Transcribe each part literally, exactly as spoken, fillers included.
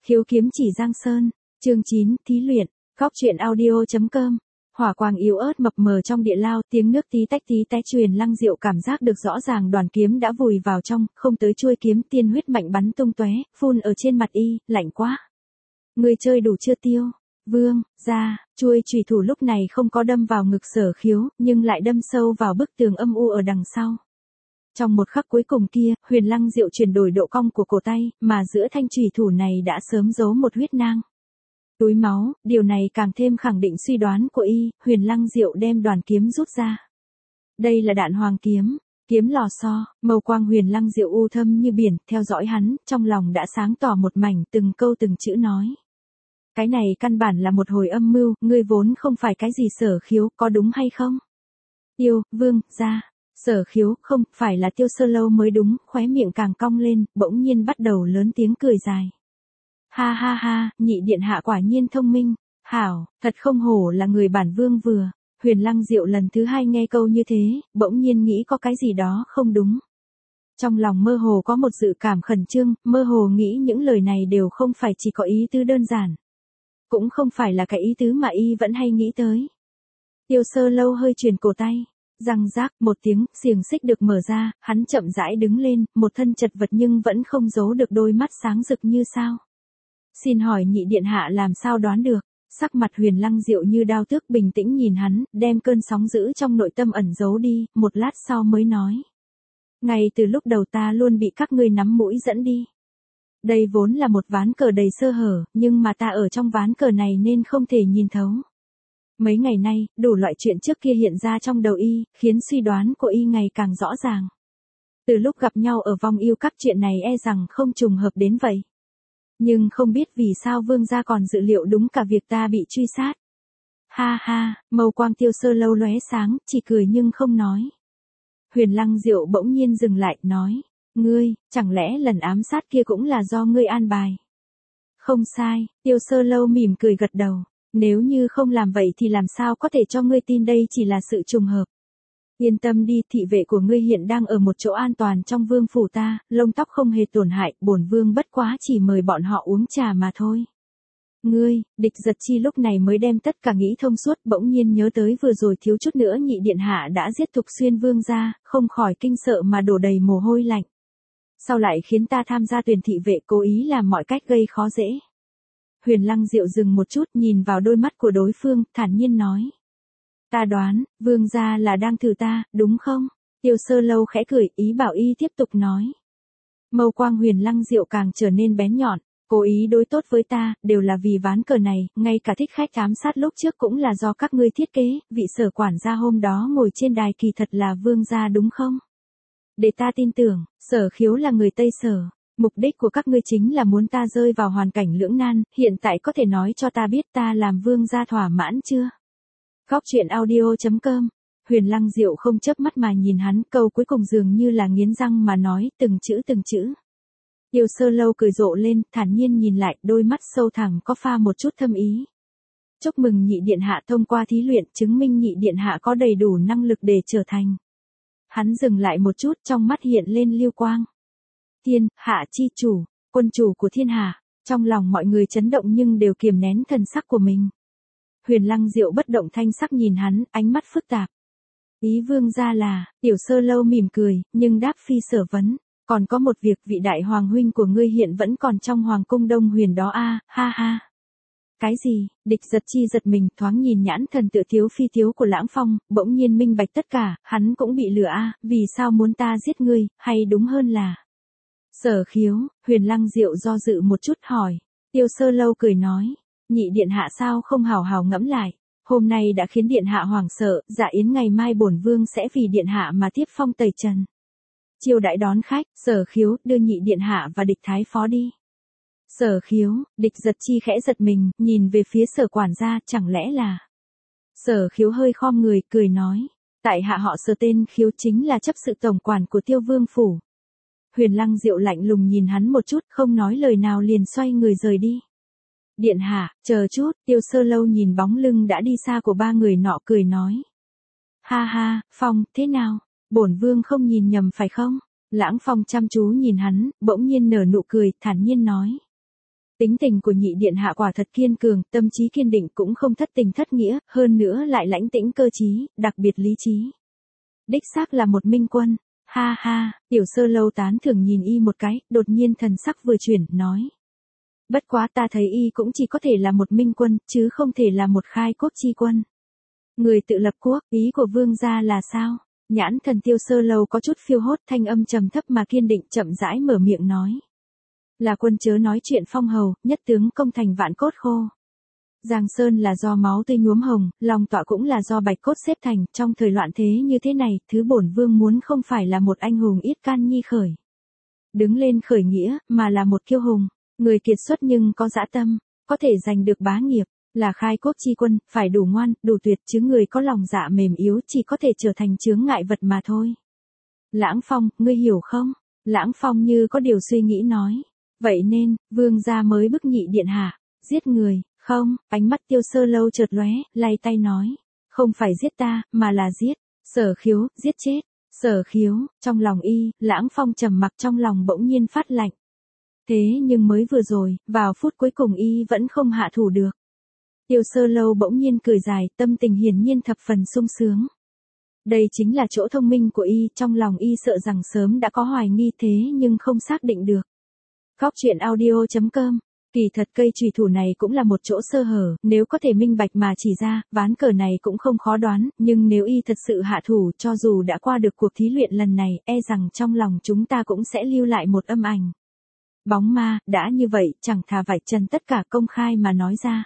Khiếu kiếm chỉ Giang Sơn, chương chín, thí luyện, góc truyện audio chấm com. Hỏa quang yếu ớt mập mờ trong địa lao, tiếng nước tí tách tí tách truyền Lăng Diệu cảm giác được rõ ràng đoàn kiếm đã vùi vào trong, không tới chuôi kiếm, tiên huyết mạnh bắn tung tóe, phun ở trên mặt y, lạnh quá. Người chơi đủ chưa Tiêu? Vương, ra, chuôi chùy thủ lúc này không có đâm vào ngực Sở Khiếu, nhưng lại đâm sâu vào bức tường âm u ở đằng sau. Trong một khắc cuối cùng kia, Huyền Lăng Diệu chuyển đổi độ cong của cổ tay, mà giữa thanh chùy thủ này đã sớm giấu một huyết nang. Túi máu, điều này càng thêm khẳng định suy đoán của y. Huyền Lăng Diệu đem đoàn kiếm rút ra. Đây là đạn hoàng kiếm, kiếm lò xo, màu quang Huyền Lăng Diệu u thâm như biển, theo dõi hắn, trong lòng đã sáng tỏ một mảnh, từng câu từng chữ nói. Cái này căn bản là một hồi âm mưu, ngươi vốn không phải cái gì Sở Khiếu, có đúng hay không? Tiêu, Vương, ra. Sở Khiếu, không, phải là Tiêu Sơ Lâu mới đúng, khóe miệng càng cong lên, bỗng nhiên bắt đầu lớn tiếng cười dài. Ha ha ha, nhị điện hạ quả nhiên thông minh, hảo, thật không hổ là người bản vương vừa. Huyền Lăng Diệu lần thứ hai nghe câu như thế, bỗng nhiên nghĩ có cái gì đó không đúng. Trong lòng mơ hồ có một dự cảm khẩn trương, mơ hồ nghĩ những lời này đều không phải chỉ có ý tứ đơn giản. Cũng không phải là cái ý tứ mà y vẫn hay nghĩ tới. Tiêu Sơ Lâu hơi chuyển cổ tay. Răng rác, một tiếng, xiềng xích được mở ra, hắn chậm rãi đứng lên, một thân chật vật nhưng vẫn không giấu được đôi mắt sáng rực như sao. Xin hỏi nhị điện hạ làm sao đoán được? Sắc mặt Huyền Lăng Diệu như đao tước bình tĩnh nhìn hắn, đem cơn sóng dữ trong nội tâm ẩn giấu đi, một lát sau mới nói. Ngay từ lúc đầu ta luôn bị các ngươi nắm mũi dẫn đi. Đây vốn là một ván cờ đầy sơ hở, nhưng mà ta ở trong ván cờ này nên không thể nhìn thấu. Mấy ngày nay, đủ loại chuyện trước kia hiện ra trong đầu y, khiến suy đoán của y ngày càng rõ ràng. Từ lúc gặp nhau ở vong yêu các chuyện này e rằng không trùng hợp đến vậy. Nhưng không biết vì sao Vương gia còn dự liệu đúng cả việc ta bị truy sát. Ha ha, màu quang Tiêu Sơ Lâu lóe sáng, chỉ cười nhưng không nói. Huyền Lăng Diệu bỗng nhiên dừng lại, nói. Ngươi, chẳng lẽ lần ám sát kia cũng là do ngươi an bài? Không sai, Tiêu Sơ Lâu mỉm cười gật đầu. Nếu như không làm vậy thì làm sao có thể cho ngươi tin đây chỉ là sự trùng hợp. Yên tâm đi, thị vệ của ngươi hiện đang ở một chỗ an toàn trong vương phủ ta, lông tóc không hề tổn hại, bổn vương bất quá chỉ mời bọn họ uống trà mà thôi. Ngươi, Địch Giật Chi lúc này mới đem tất cả nghĩ thông suốt, bỗng nhiên nhớ tới vừa rồi thiếu chút nữa nhị điện hạ đã giết Thục Xuyên vương gia, không khỏi kinh sợ mà đổ đầy mồ hôi lạnh. Sao lại khiến ta tham gia tuyển thị vệ, cố ý làm mọi cách gây khó dễ? Huyền Lăng Diệu dừng một chút, nhìn vào đôi mắt của đối phương, thản nhiên nói. Ta đoán, vương gia là đang thử ta, đúng không? Tiêu Sơ Lâu khẽ cười, ý bảo y tiếp tục nói. Mâu quang Huyền Lăng Diệu càng trở nên bén nhọn, cố ý đối tốt với ta, đều là vì ván cờ này, ngay cả thích khách ám sát lúc trước cũng là do các ngươi thiết kế, vị Sở quản gia hôm đó ngồi trên đài kỳ thật là vương gia đúng không? Để ta tin tưởng, Sở Khiếu là người Tây Sở. Mục đích của các ngươi chính là muốn ta rơi vào hoàn cảnh lưỡng nan, hiện tại có thể nói cho ta biết ta làm vương gia thỏa mãn chưa? Góc truyện audio chấm com. Huyền Lăng Diệu không chớp mắt mà nhìn hắn, câu cuối cùng dường như là nghiến răng mà nói, từng chữ từng chữ. Tiêu Sơ Lâu cười rộ lên, thản nhiên nhìn lại, đôi mắt sâu thẳm có pha một chút thâm ý. Chúc mừng nhị điện hạ thông qua thí luyện, chứng minh nhị điện hạ có đầy đủ năng lực để trở thành. Hắn dừng lại một chút, trong mắt hiện lên lưu quang. Thiên, hạ chi chủ, quân chủ của thiên hạ, trong lòng mọi người chấn động nhưng đều kiềm nén thần sắc của mình. Huyền Lăng Diệu bất động thanh sắc nhìn hắn, ánh mắt phức tạp. Ý vương gia là, Tiểu Sơ Lâu mỉm cười, nhưng đáp phi sở vấn. Còn có một việc, vị đại hoàng huynh của ngươi hiện vẫn còn trong hoàng cung Đông Huyền đó a, ha ha. Cái gì? Địch Giật Chi giật mình, thoáng nhìn nhãn thần tựa thiếu phi thiếu của Lãng Phong, bỗng nhiên minh bạch tất cả, hắn cũng bị lừa a, vì sao muốn ta giết ngươi, hay đúng hơn là... Sở Khiếu, Huyền Lăng Diệu do dự một chút hỏi. Tiêu Sơ Lâu cười nói. Nhị điện hạ sao không hào hào ngẫm lại. Hôm nay đã khiến điện hạ hoảng sợ, dạ yến ngày mai bổn vương sẽ vì điện hạ mà tiếp phong tẩy trần. Chiêu đãi đón khách, Sở Khiếu, đưa nhị điện hạ và Địch Thái Phó đi. Sở Khiếu, Địch Giật Chi khẽ giật mình, nhìn về phía Sở quản gia, chẳng lẽ là... Sở Khiếu hơi khom người, cười nói. Tại hạ họ Sở tên Khiếu chính là chấp sự tổng quản của Tiêu Vương phủ. Huyền Lăng Diệu lạnh lùng nhìn hắn một chút, không nói lời nào liền xoay người rời đi. Điện hạ, chờ chút, Tiêu Sơ Lâu nhìn bóng lưng đã đi xa của ba người nọ cười nói. Ha ha, Phong, thế nào? Bổn vương không nhìn nhầm phải không? Lãng Phong chăm chú nhìn hắn, bỗng nhiên nở nụ cười, thản nhiên nói. Tính tình của nhị điện hạ quả thật kiên cường, tâm trí kiên định cũng không thất tình thất nghĩa, hơn nữa lại lãnh tĩnh cơ trí, đặc biệt lý trí. Đích xác là một minh quân. Ha ha, Tiểu Sơ Lâu tán thưởng nhìn y một cái, đột nhiên thần sắc vừa chuyển, nói. Bất quá ta thấy y cũng chỉ có thể là một minh quân, chứ không thể là một khai quốc chi quân. Người tự lập quốc, ý của vương gia là sao? Nhãn thần Tiêu Sơ Lâu có chút phiêu hốt, thanh âm trầm thấp mà kiên định, chậm rãi mở miệng nói. Là quân chớ nói chuyện phong hầu, nhất tướng công thành vạn cốt khô. Giang Sơn là do máu tươi nhuốm hồng, lòng tọa cũng là do bạch cốt xếp thành, trong thời loạn thế như thế này, thứ bổn vương muốn không phải là một anh hùng ít can nhi khởi. Đứng lên khởi nghĩa, mà là một kiêu hùng, người kiệt xuất nhưng có dã tâm, có thể giành được bá nghiệp, là khai quốc chi quân, phải đủ ngoan, đủ tuyệt, chứ người có lòng dạ mềm yếu chỉ có thể trở thành chướng ngại vật mà thôi. Lãng Phong, ngươi hiểu không? Lãng Phong như có điều suy nghĩ nói. Vậy nên, vương gia mới bức nhị điện hạ, giết người, không, ánh mắt Tiêu Sơ Lâu chợt lóe, lay tay nói. Không phải giết ta, mà là giết, Sở Khiếu, giết chết, Sở Khiếu, trong lòng y, Lãng Phong trầm mặc trong lòng bỗng nhiên phát lạnh. Thế nhưng mới vừa rồi, vào phút cuối cùng y vẫn không hạ thủ được. Tiêu Sơ Lâu bỗng nhiên cười dài, tâm tình hiển nhiên thập phần sung sướng. Đây chính là chỗ thông minh của y, trong lòng y sợ rằng sớm đã có hoài nghi thế nhưng không xác định được. Góc truyện audio chấm com. Kỳ thật cây chùy thủ này cũng là một chỗ sơ hở, nếu có thể minh bạch mà chỉ ra, ván cờ này cũng không khó đoán, nhưng nếu y thật sự hạ thủ cho dù đã qua được cuộc thí luyện lần này, e rằng trong lòng chúng ta cũng sẽ lưu lại một âm ảnh. Bóng ma, đã như vậy, chẳng thà vạch trần tất cả công khai mà nói ra.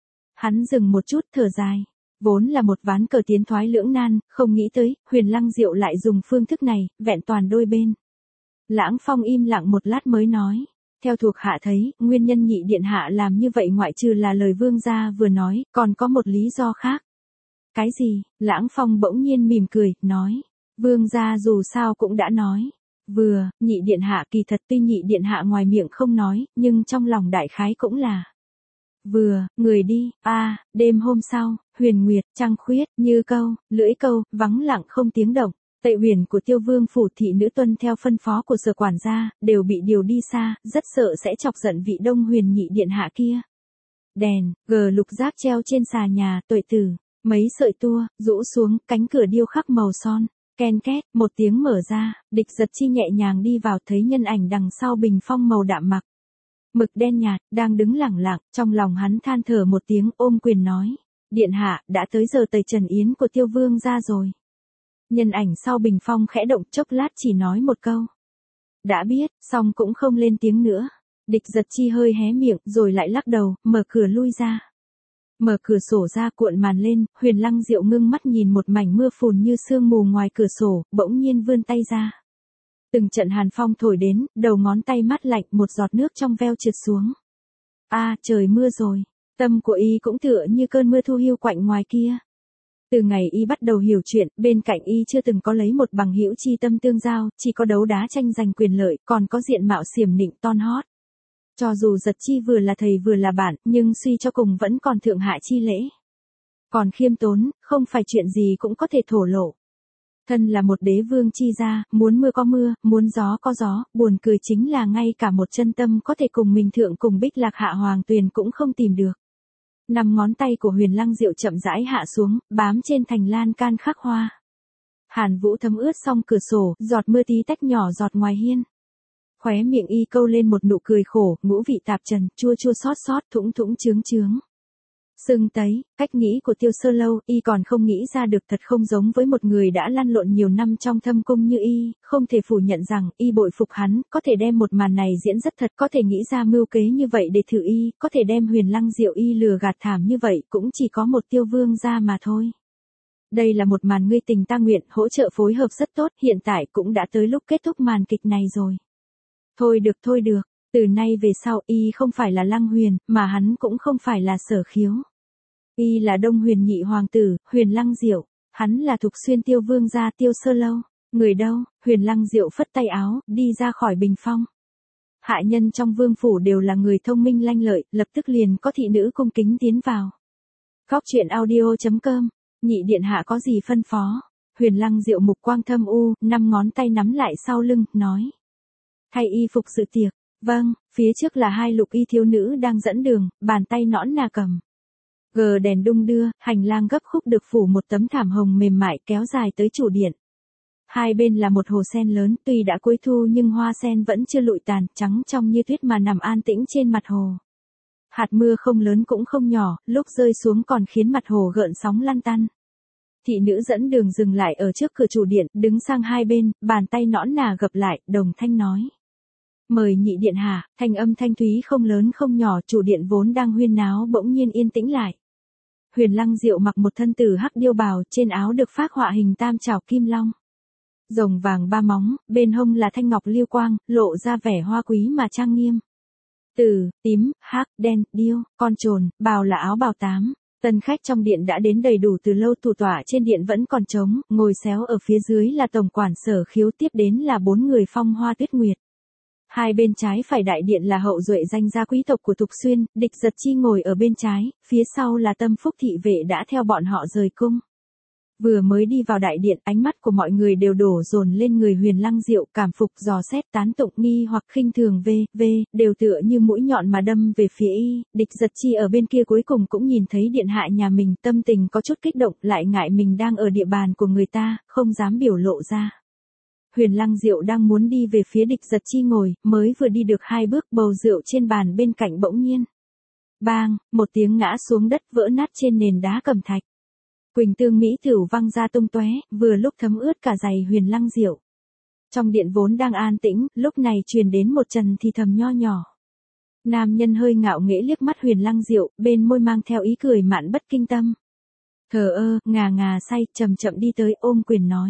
Hắn dừng một chút thở dài. Vốn là một ván cờ tiến thoái lưỡng nan, không nghĩ tới, Huyền Lăng Diệu lại dùng phương thức này, vẹn toàn đôi bên. Lãng Phong im lặng một lát mới nói. Theo thuộc hạ thấy, nguyên nhân nhị điện hạ làm như vậy ngoại trừ là lời vương gia vừa nói, còn có một lý do khác. Cái gì? Lãng Phong bỗng nhiên mỉm cười, nói. Vương gia dù sao cũng đã nói. Vừa, nhị điện hạ kỳ thật tuy nhị điện hạ ngoài miệng không nói, nhưng trong lòng đại khái cũng là. Vừa, người đi, a à, đêm hôm sau, huyền nguyệt, trăng khuyết, như câu, lưỡi câu, vắng lặng không tiếng động. Tệ huyền của Tiêu Vương phủ thị nữ tuân theo phân phó của sở quản gia, đều bị điều đi xa, rất sợ sẽ chọc giận vị Đông Huyền nhị điện hạ kia. Đèn, gờ lục giác treo trên xà nhà, tuệ tử, mấy sợi tua, rũ xuống, cánh cửa điêu khắc màu son, ken két, một tiếng mở ra, Địch Giật Chi nhẹ nhàng đi vào thấy nhân ảnh đằng sau bình phong màu đạm mặc. Mực đen nhạt, đang đứng lẳng lặng, trong lòng hắn than thở một tiếng ôm quyền nói. Điện hạ, đã tới giờ tẩy trần yến của Tiêu Vương ra rồi. Nhân ảnh sau bình phong khẽ động chốc lát chỉ nói một câu. Đã biết, xong cũng không lên tiếng nữa. Địch Giật Chi hơi hé miệng rồi lại lắc đầu, mở cửa lui ra. Mở cửa sổ ra cuộn màn lên, Huyền Lăng Diệu ngưng mắt nhìn một mảnh mưa phùn như sương mù ngoài cửa sổ, bỗng nhiên vươn tay ra. Từng trận hàn phong thổi đến, đầu ngón tay mát lạnh một giọt nước trong veo trượt xuống. A à, trời mưa rồi. Tâm của y cũng tựa như cơn mưa thu hiu quạnh ngoài kia. Từ ngày y bắt đầu hiểu chuyện, bên cạnh y chưa từng có lấy một bằng hữu chi tâm tương giao, chỉ có đấu đá tranh giành quyền lợi, còn có diện mạo xiểm nịnh ton hót. Cho dù Giật Chi vừa là thầy vừa là bạn, nhưng suy cho cùng vẫn còn thượng hạ chi lễ. Còn khiêm tốn, không phải chuyện gì cũng có thể thổ lộ. Thân là một đế vương chi gia, muốn mưa có mưa, muốn gió có gió, buồn cười chính là ngay cả một chân tâm có thể cùng mình thượng cùng Bích Lạc Hạ Hoàng Tuyền cũng không tìm được. Năm ngón tay của Huyền Lăng Diệu chậm rãi hạ xuống, bám trên thành lan can khắc hoa. Hàn Vũ thấm ướt xong cửa sổ, giọt mưa tí tách nhỏ giọt ngoài hiên. Khóe miệng y câu lên một nụ cười khổ, ngũ vị tạp trần, chua chua xót xót, thủng thủng chướng chướng. Sưng tấy, cách nghĩ của Tiêu Sơ Lâu, y còn không nghĩ ra được, thật không giống với một người đã lăn lộn nhiều năm trong thâm cung như y, không thể phủ nhận rằng, y bội phục hắn, có thể đem một màn này diễn rất thật, có thể nghĩ ra mưu kế như vậy để thử y, có thể đem Huyền Lăng Diệu y lừa gạt thảm như vậy, cũng chỉ có một Tiêu Vương gia mà thôi. Đây là một màn ngươi tình ta nguyện, hỗ trợ phối hợp rất tốt, hiện tại cũng đã tới lúc kết thúc màn kịch này rồi. Thôi được thôi được, từ nay về sau y không phải là Lăng Huyền, mà hắn cũng không phải là Sở Khiếu. Y là Đông Huyền nhị hoàng tử, Huyền Lăng Diệu, hắn là Thục Xuyên Tiêu Vương gia Tiêu Sơ Lâu, người đâu? Huyền Lăng Diệu phất tay áo, đi ra khỏi bình phong. Hạ nhân trong vương phủ đều là người thông minh lanh lợi, lập tức liền có thị nữ cung kính tiến vào. Góc truyện audio chấm com, nhị điện hạ có gì phân phó? Huyền Lăng Diệu mục quang thâm u, năm ngón tay nắm lại sau lưng, nói. Thay y phục dự tiệc, Vâng, phía trước là hai lục y thiếu nữ đang dẫn đường, bàn tay nõn nà cầm. Gờ đèn đung đưa, hành lang gấp khúc được phủ một tấm thảm hồng mềm mại kéo dài tới chủ điện. Hai bên là một hồ sen lớn, tuy đã cuối thu nhưng hoa sen vẫn chưa lụi tàn, trắng trong như tuyết mà nằm an tĩnh trên mặt hồ. Hạt mưa không lớn cũng không nhỏ, lúc rơi xuống còn khiến mặt hồ gợn sóng lăn tăn. Thị nữ dẫn đường dừng lại ở trước cửa chủ điện, đứng sang hai bên, bàn tay nõn nà gập lại, đồng thanh nói. Mời nhị điện hạ, thanh âm thanh thúy không lớn không nhỏ, chủ điện vốn đang huyên náo bỗng nhiên yên tĩnh lại. Huyền Lăng Diệu mặc một thân tử hắc điêu bào, trên áo được phác họa hình tam trảo kim long. Rồng vàng ba móng, bên hông là thanh ngọc liêu quang, lộ ra vẻ hoa quý mà trang nghiêm. Tử, tím, hắc, đen, điêu, con trồn, bào là áo bào tám. Tân khách trong điện đã đến đầy đủ từ lâu, thủ tọa trên điện vẫn còn trống, ngồi xéo ở phía dưới là tổng quản Sở Khiếu, tiếp đến là bốn người phong hoa tuyết nguyệt. Hai bên trái phải đại điện là hậu duệ danh gia quý tộc của Thục Xuyên, Địch Giật Chi ngồi ở bên trái, phía sau là Tâm Phúc thị vệ đã theo bọn họ rời cung. Vừa mới đi vào đại điện, ánh mắt của mọi người đều đổ dồn lên người Huyền Lăng Diệu, cảm phục, dò xét, tán tụng, nghi hoặc khinh thường, v, v, đều tựa như mũi nhọn mà đâm về phía y. Địch Giật Chi ở bên kia cuối cùng cũng nhìn thấy điện hạ nhà mình, tâm tình có chút kích động, lại ngại mình đang ở địa bàn của người ta, không dám biểu lộ ra. Huyền Lăng Diệu đang muốn đi về phía Địch Giật Chi ngồi, mới vừa đi được hai bước, bầu rượu trên bàn bên cạnh bỗng nhiên. Bang, một tiếng ngã xuống đất, vỡ nát trên nền đá cẩm thạch. Quỳnh tương mỹ thửu văng ra tung tóe, vừa lúc thấm ướt cả giày Huyền Lăng Diệu. Trong điện vốn đang an tĩnh, lúc này truyền đến một trần thì thầm nho nhỏ. Nam nhân hơi ngạo nghễ liếc mắt Huyền Lăng Diệu, bên môi mang theo ý cười mạn bất kinh tâm. Thờ ơ, ngà ngà say, chậm chậm đi tới, ôm quyền nói.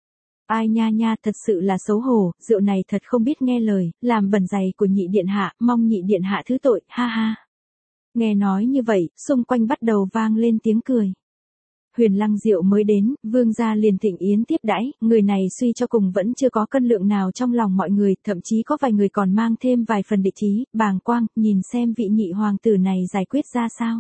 Ai nha nha, thật sự là xấu hổ, rượu này thật không biết nghe lời, làm bẩn giày của nhị điện hạ, mong nhị điện hạ thứ tội, ha ha. Nghe nói như vậy, xung quanh bắt đầu vang lên tiếng cười. Huyền Lăng Diệu mới đến, vương gia liền thịnh yến tiếp đãi, người này suy cho cùng vẫn chưa có cân lượng nào trong lòng mọi người, thậm chí có vài người còn mang thêm vài phần địch ý, bàng quang, nhìn xem vị nhị hoàng tử này giải quyết ra sao.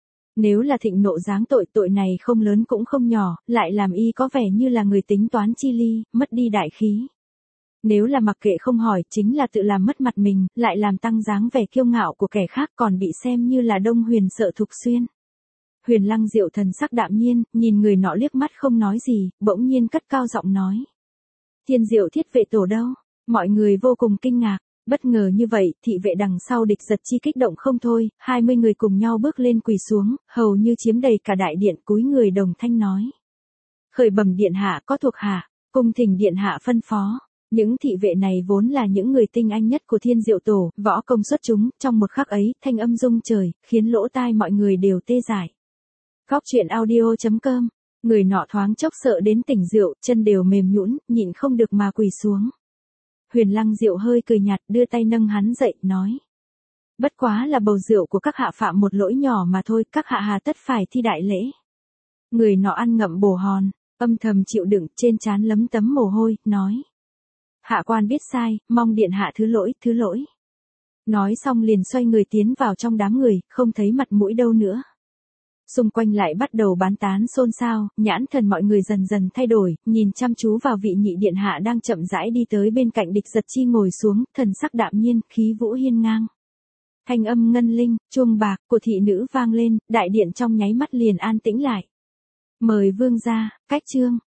Nếu là thịnh nộ giáng tội, tội này không lớn cũng không nhỏ, lại làm y có vẻ như là người tính toán chi ly, mất đi đại khí. Nếu là mặc kệ không hỏi, chính là tự làm mất mặt mình, lại làm tăng dáng vẻ kiêu ngạo của kẻ khác, còn bị xem như là Đông Huyền sợ Thục Xuyên. Huyền Lăng Diệu thần sắc đạm nhiên, nhìn người nọ liếc mắt không nói gì, bỗng nhiên cất cao giọng nói. Thiên Diệu thiết vệ tổ đâu? Mọi người vô cùng kinh ngạc. Bất ngờ như vậy, thị vệ đằng sau Địch Giật Chi kích động không thôi, hai mươi người cùng nhau bước lên quỳ xuống, hầu như chiếm đầy cả đại điện, cúi người đồng thanh nói. Khởi bẩm điện hạ, có thuộc hạ, cung thỉnh điện hạ phân phó. Những thị vệ này vốn là những người tinh anh nhất của Thiên Diệu Tổ, võ công xuất chúng, trong một khắc ấy, thanh âm rung trời, khiến lỗ tai mọi người đều tê dại. Góc truyện audio chấm com, người nọ thoáng chốc sợ đến tỉnh rượu, chân đều mềm nhũn, nhịn không được mà quỳ xuống. Huyền Lăng Diệu hơi cười nhạt, đưa tay nâng hắn dậy, nói. Bất quá là bầu rượu của các hạ phạm một lỗi nhỏ mà thôi, các hạ hà tất phải thi đại lễ. Người nọ ăn ngậm bồ hòn, âm thầm chịu đựng, trên trán lấm tấm mồ hôi, nói. Hạ quan biết sai, mong điện hạ thứ lỗi, thứ lỗi. Nói xong liền xoay người tiến vào trong đám người, không thấy mặt mũi đâu nữa. Xung quanh lại bắt đầu bán tán xôn xao, nhãn thần mọi người dần dần thay đổi, nhìn chăm chú vào vị nhị điện hạ đang chậm rãi đi tới bên cạnh Địch Giật Chi ngồi xuống, thần sắc đạm nhiên, khí vũ hiên ngang. Thanh âm ngân linh, chuông bạc của thị nữ vang lên, đại điện trong nháy mắt liền an tĩnh lại. Mời vương gia, cách chương.